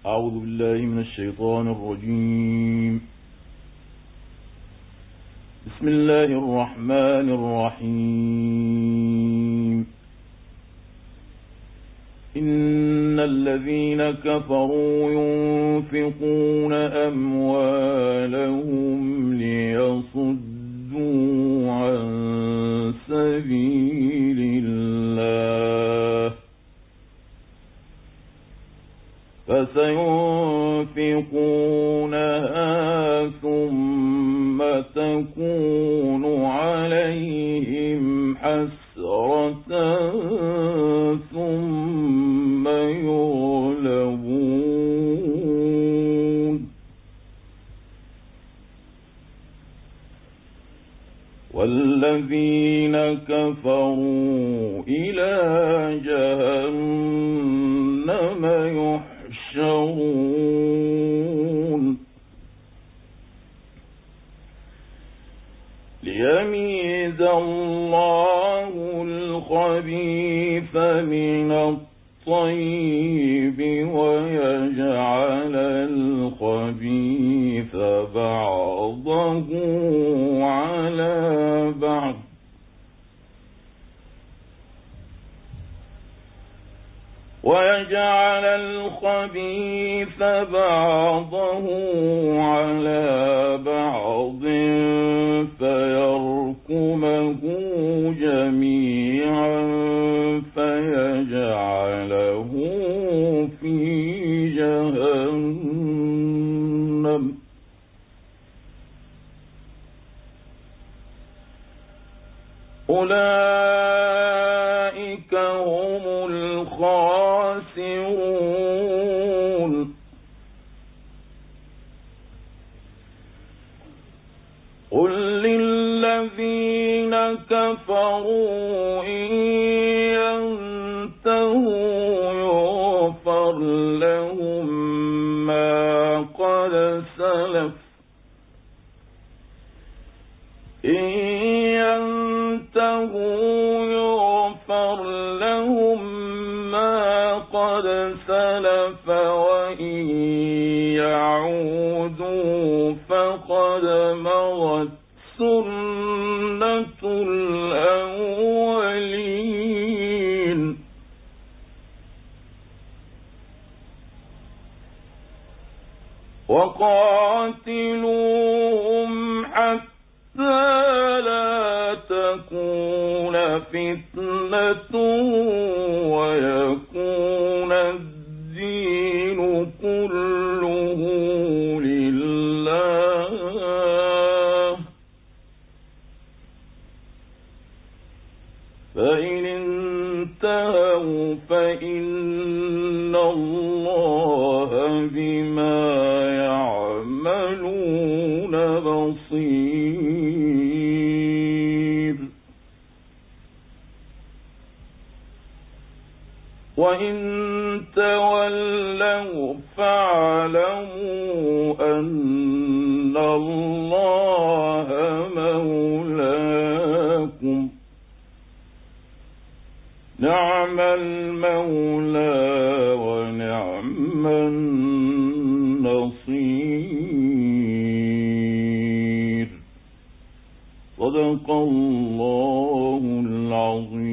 أعوذ بالله من الشيطان الرجيم. بسم الله الرحمن الرحيم. إن الذين كفروا ينفقون أموالهم ليصدوا عن سبيل الله فسينفقونها ثم تكون عليهم حسرة ثم يغلبون والذين كفروا إلى جهنم يحشرون ليميز الله الخبيث من الطيب ويجعل الخبيث بعضه على بعض فيركمه جميعا فيجعله في جهنم أولئك هم الخاسرون. قل للذين كفروا إن ينتهوا يغفر لهم ما قد سلف وإن يعودوا فقد مضت سنة الأولين. وقاتلوهم حتى لا تكون فتنة ويكون الدين كله لله. فإن انتهوا فإن الله بما يعملون بصير. وإن تولوا فاعلموا أن الله مولاكم نعم المولى ونعم النصير. صدق الله العظيم.